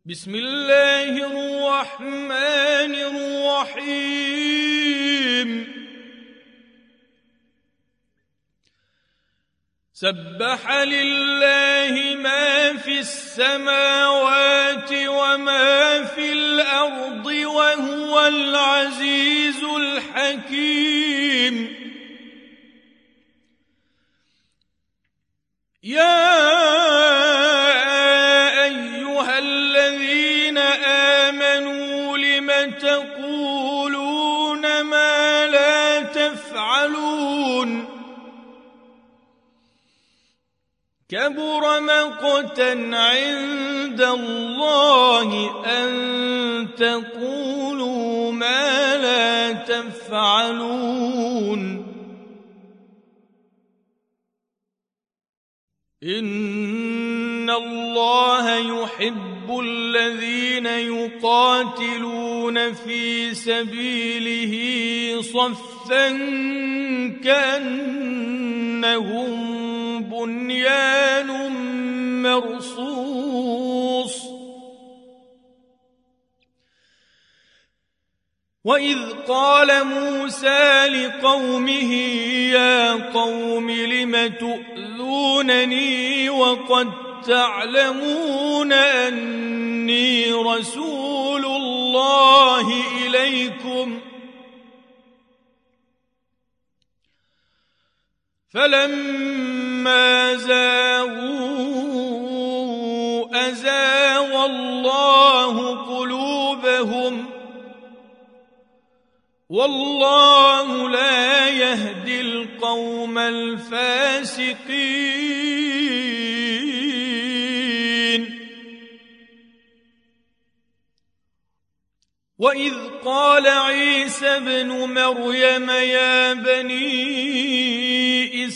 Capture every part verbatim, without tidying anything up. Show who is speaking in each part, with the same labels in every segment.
Speaker 1: بسم الله الرحمن الرحيم سبح لله ما في السماوات وما في الأرض وهو العزيز الحكيم يا أيها الذين آمنوا لم تقولون ما لا تفعلون كبر مقتا عند الله أن تقولوا ما لا تفعلون إن الله يحب الذين يقاتلون في سبيله صفا كأنهم بنيان مرصوص وإذ قال موسى لقومه يا قوم لم تؤذونني وقد تعلمون أني رسول الله إليكم فلما زاغوا أزاغ الله قلوبهم والله لا يهدي القوم الفاسقين وإذ قال عيسى ابن مريم يا بني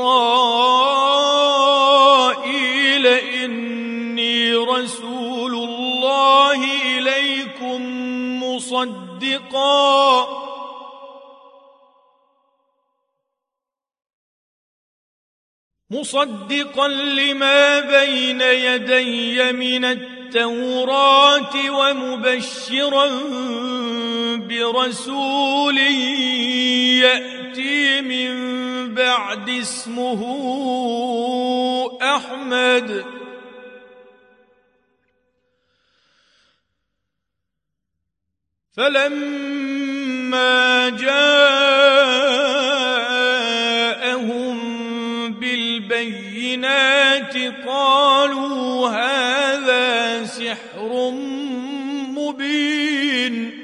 Speaker 1: إسرائيل إني رسول الله إليكم مصدقا مصدقا لما بين يدي من التوراة ومبشرا برسول يأتي من بعد اسمه أحمد فلما جاءهم بالبينات قالوا هذا سحر مبين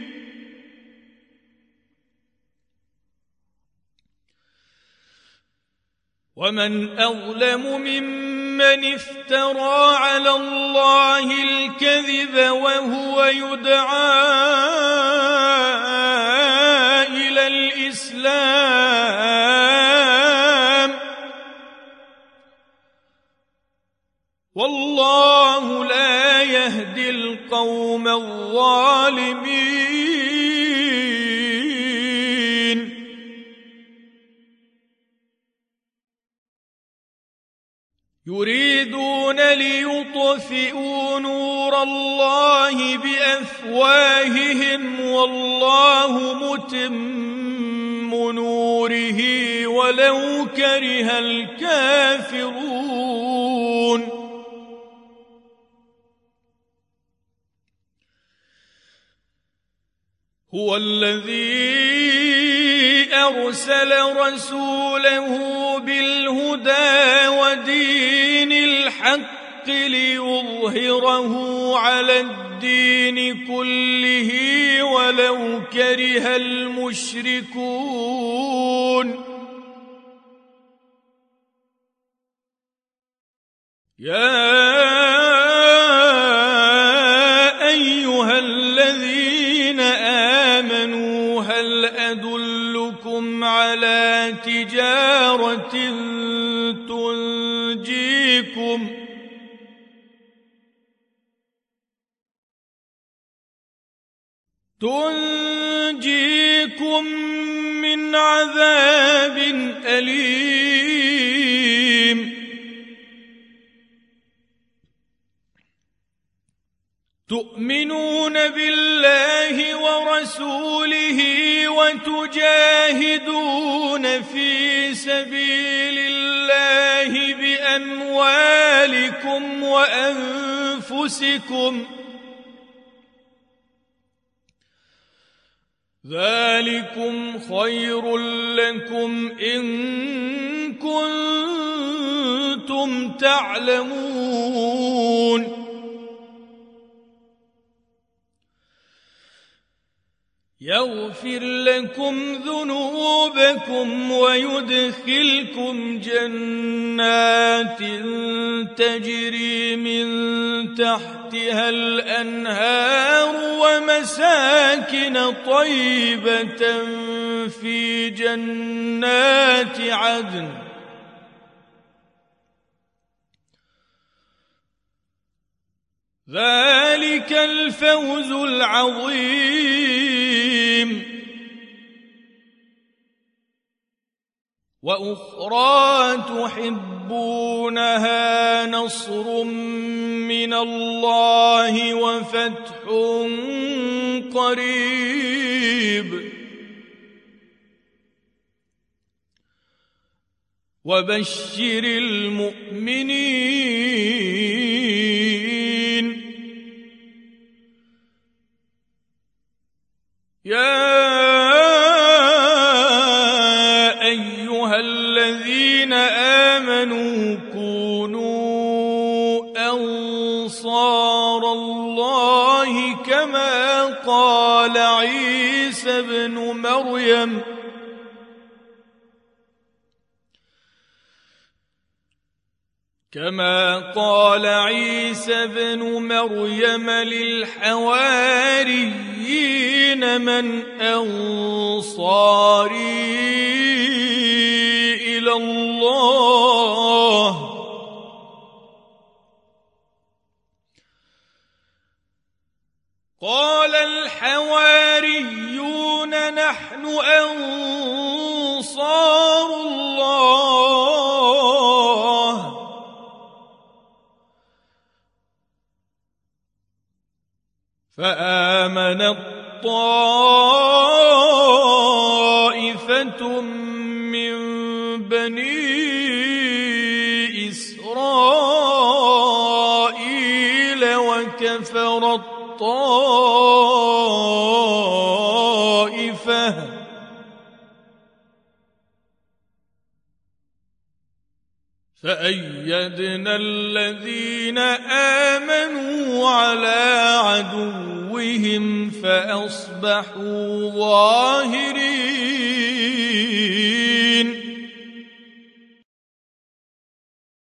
Speaker 1: ومن أظلم ممن افترى على الله الكذب وهو يدعى إلى الإسلام والله لا يهدي القوم الظالمين يريدون ليطفئوا نور الله بأفواههم والله متم نوره ولو كره الكافرون هو الذي أرسل رسوله بالهدى ودين الحق ليظهره على الدين كله ولو كره المشركون يا أيها الذين آمنوا هل أدلكم على تجارة تنجيكم تنجيكم من عذاب أليم تؤمنون بالله ورسوله وتجاهدون في سبيل الله بأموالكم وأنفسكم ذلكم خير لكم إن كنتم تعلمون يغفر لكم ذنوبكم ويدخلكم جنات تجري من تحتها الأنهار ومساكن طيبة في جنات عدن ذلك الفوز العظيم وأخرى تحبونها نصر من الله وفتح قريب وبشر المؤمنين يا أيها الذين آمنوا كونوا أنصار الله كما قال عيسى ابن مريم كما قال عيسى ابن مريم للحواريين من أنصاري إلى الله قال الحواريون نحن أنصار الله فآمنت طائفة من بني إسرائيل وكفرت طائفة فأيدنا الذين آمنوا على عدوهم فأصبحوا ظاهرين